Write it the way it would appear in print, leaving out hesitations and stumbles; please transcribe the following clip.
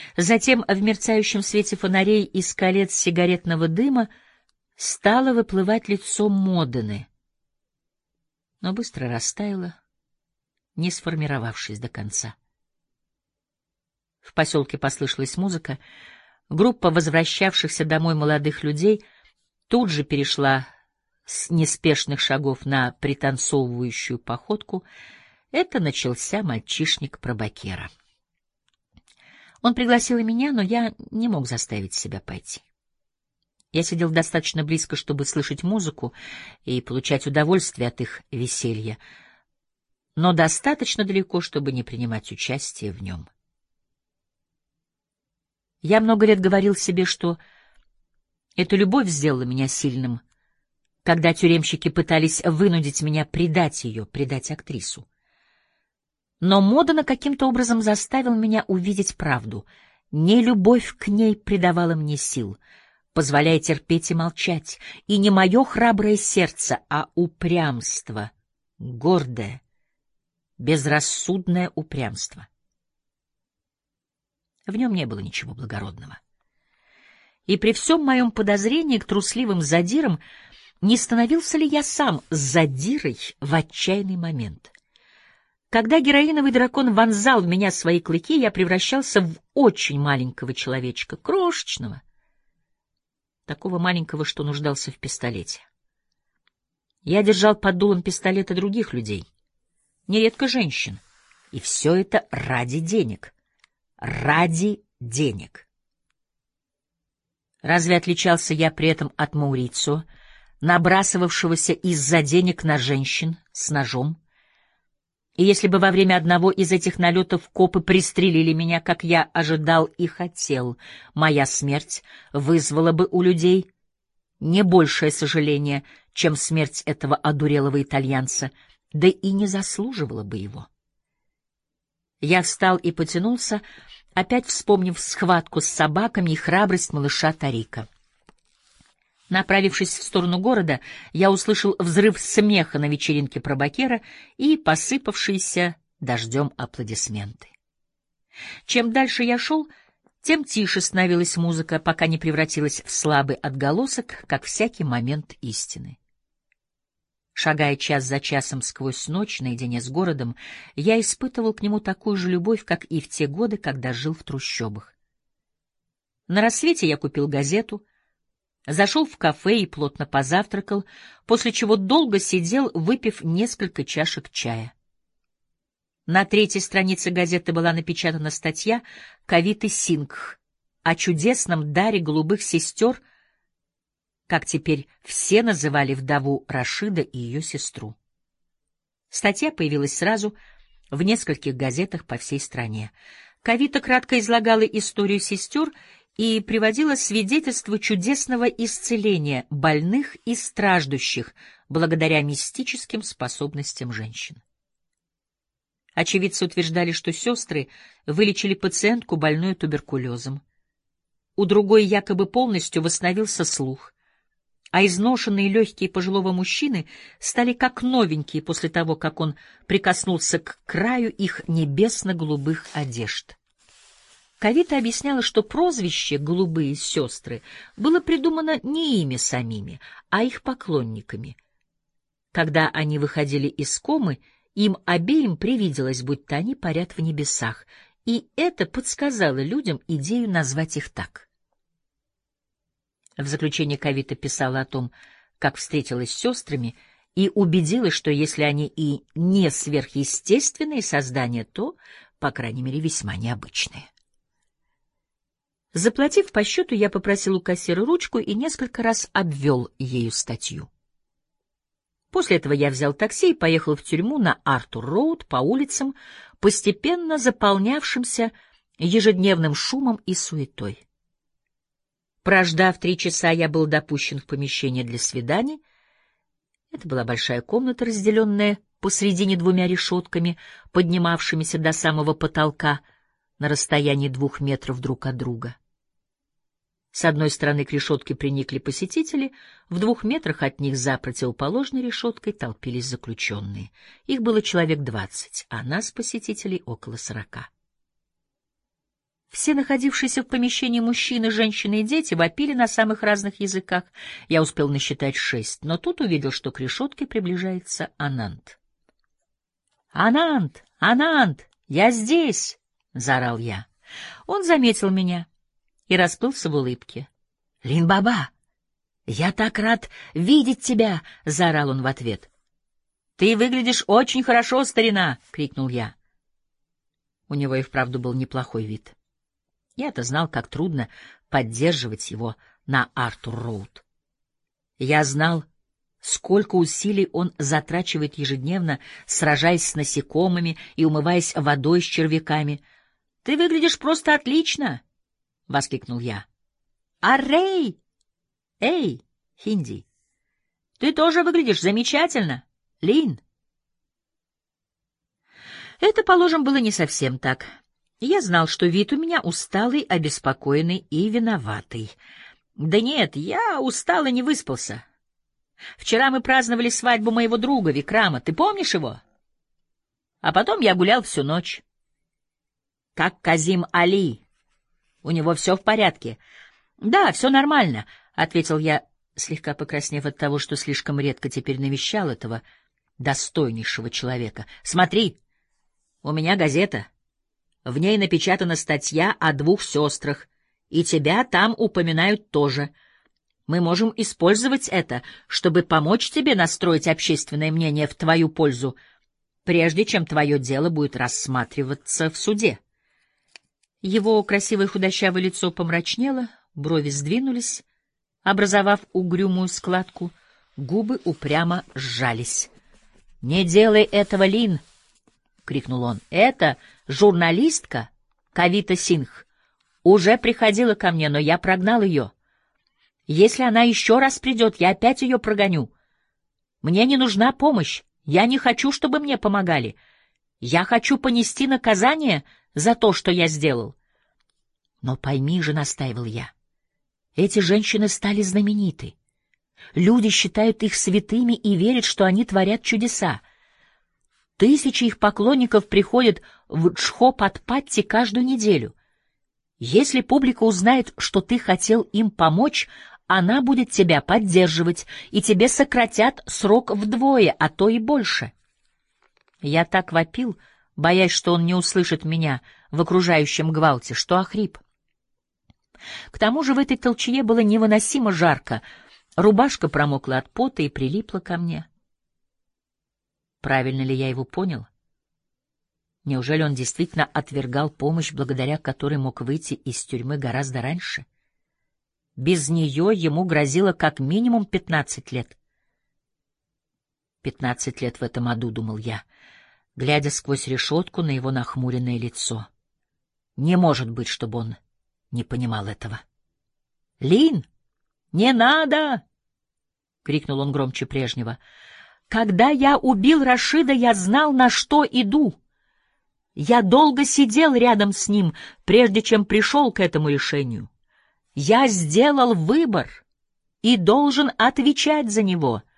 Затем в мерцающем свете фонарей из колец сигаретного дыма стало выплывать лицо Модены, но быстро растаяло, не сформировавшись до конца. В поселке послышалась музыка. Группа возвращавшихся домой молодых людей тут же перешла с неспешных шагов на пританцовывающую походку. Это начался мальчишник Пробакера. Он пригласил и меня, но я не мог заставить себя пойти. Я сидел достаточно близко, чтобы слышать музыку и получать удовольствие от их веселья, но достаточно далеко, чтобы не принимать участие в нем. Я много лет говорил себе, что эта любовь сделала меня сильным, когда тюремщики пытались вынудить меня предать ее, предать актрису. Но Модена каким-то образом заставил меня увидеть правду. Не любовь к ней придавала мне сил, позволяя терпеть и молчать, и не мое храброе сердце, а упрямство, гордое, безрассудное упрямство. В нем не было ничего благородного. И при всем моем подозрении к трусливым задирам не становился ли я сам задирой в отчаянный момент? Когда героиновый дракон вонзал в меня свои клыки, я превращался в очень маленького человечка, крошечного, такого маленького, что нуждался в пистолете. Я держал под дулом пистолета других людей, нередко женщин, и все это ради денег. Ради денег. Разве отличался я при этом от Маурицио, набрасывавшегося из-за денег на женщин с ножом? И если бы во время одного из этих налетов копы пристрелили меня, как я ожидал и хотел, моя смерть вызвала бы у людей не большее сожаление, чем смерть этого одурелого итальянца, да и не заслуживала бы его. Я встал и потянулся, опять вспомнив схватку с собаками и храбрость малыша Тарика. Направившись в сторону города, я услышал взрыв смеха на вечеринке Пробакера и посыпавшиеся дождем аплодисменты. Чем дальше я шел, тем тише становилась музыка, пока не превратилась в слабый отголосок, как всякий момент истины. Шагая час за часом сквозь ночь наедине с городом, я испытывал к нему такую же любовь, как и в те годы, когда жил в трущобах. На рассвете я купил газету, зашел в кафе и плотно позавтракал, после чего долго сидел, выпив несколько чашек чая. На 3-й странице газеты была напечатана статья Кавиты Сингх о чудесном даре голубых сестер, как теперь все называли вдову Рашида и ее сестру. Статья появилась сразу в нескольких газетах по всей стране. Кавита кратко излагала историю сестер и приводила свидетельства чудесного исцеления больных и страждущих благодаря мистическим способностям женщин. Очевидцы утверждали, что сестры вылечили пациентку, больную туберкулезом. У другой якобы полностью восстановился слух, а изношенные легкие пожилого мужчины стали как новенькие после того, как он прикоснулся к краю их небесно-голубых одежд. Кавита объясняла, что прозвище «голубые сестры» было придумано не ими самими, а их поклонниками. Когда они выходили из комы, им обеим привиделось, будто они парят в небесах, и это подсказало людям идею назвать их так. В заключение Кавита писала о том, как встретилась с сестрами, и убедилась, что если они и не сверхъестественные создания, то, по крайней мере, весьма необычные. Заплатив по счету, я попросил у кассира ручку и несколько раз обвел ею статью. После этого я взял такси и поехал в тюрьму на Артур-роуд по улицам, постепенно заполнявшимся ежедневным шумом и суетой. Прождав 3 часа, я был допущен в помещение для свиданий. Это была большая комната, разделенная посредине 2 решетками, поднимавшимися до самого потолка на расстоянии 2 метров друг от друга. С одной стороны к решетке приникли посетители, в 2 метрах от них за противоположной решеткой толпились заключенные. Их было человек 20, а нас, посетителей, около 40. Все находившиеся в помещении мужчины, женщины и дети вопили на самых разных языках. Я успел насчитать 6, но тут увидел, что к решетке приближается Ананд. «Ананд! Ананд! Я здесь!» — заорал я. Он заметил меня и расплылся в улыбке. «Лин-баба, я так рад видеть тебя!» — заорал он в ответ. «Ты выглядишь очень хорошо, старина!» — крикнул я. У него и вправду был неплохой вид. Я-то знал, как трудно поддерживать его на Артур-Роуд. Я знал, сколько усилий он затрачивает ежедневно, сражаясь с насекомыми и умываясь водой с червяками. — Ты выглядишь просто отлично! — воскликнул я. — Аррей! Эй, Хинди, ты тоже выглядишь замечательно, Лин! Это, положим, было не совсем так. Я знал, что вид у меня усталый, обеспокоенный и виноватый. Да нет, я устал и не выспался. Вчера мы праздновали свадьбу моего друга Викрама. Ты помнишь его? А потом я гулял всю ночь. Как Казим Али. У него все в порядке. Да, все нормально, — ответил я, слегка покраснев от того, что слишком редко теперь навещал этого достойнейшего человека. Смотри, у меня газета. В ней напечатана статья о 2 сестрах, и тебя там упоминают тоже. Мы можем использовать это, чтобы помочь тебе настроить общественное мнение в твою пользу, прежде чем твое дело будет рассматриваться в суде. Его красивое худощавое лицо помрачнело, брови сдвинулись, образовав угрюмую складку, губы упрямо сжались. — Не делай этого, Лин! — крикнул он. — Это журналистка Кавита Сингх уже приходила ко мне, но я прогнал ее. Если она еще раз придет, я опять ее прогоню. Мне не нужна помощь. Я не хочу, чтобы мне помогали. Я хочу понести наказание за то, что я сделал. Но пойми же, — настаивал я, — эти женщины стали знамениты. Люди считают их святыми и верят, что они творят чудеса. Тысячи их поклонников приходят в Джхопатпатти каждую неделю. Если публика узнает, что ты хотел им помочь, она будет тебя поддерживать, и тебе сократят срок вдвое, а то и больше. Я так вопил, боясь, что он не услышит меня в окружающем гвалте, что охрип. К тому же в этой толчее было невыносимо жарко, рубашка промокла от пота и прилипла ко мне. Правильно ли я его понял? Неужели он действительно отвергал помощь, благодаря которой мог выйти из тюрьмы гораздо раньше? Без нее ему грозило как минимум 15 лет. 15 лет в этом аду, — думал я, глядя сквозь решетку на его нахмуренное лицо. Не может быть, чтобы он не понимал этого. — Лин, не надо! — крикнул он громче прежнего. — Когда я убил Рашида, я знал, на что иду. Я долго сидел рядом с ним, прежде чем пришел к этому решению. Я сделал выбор и должен отвечать за него.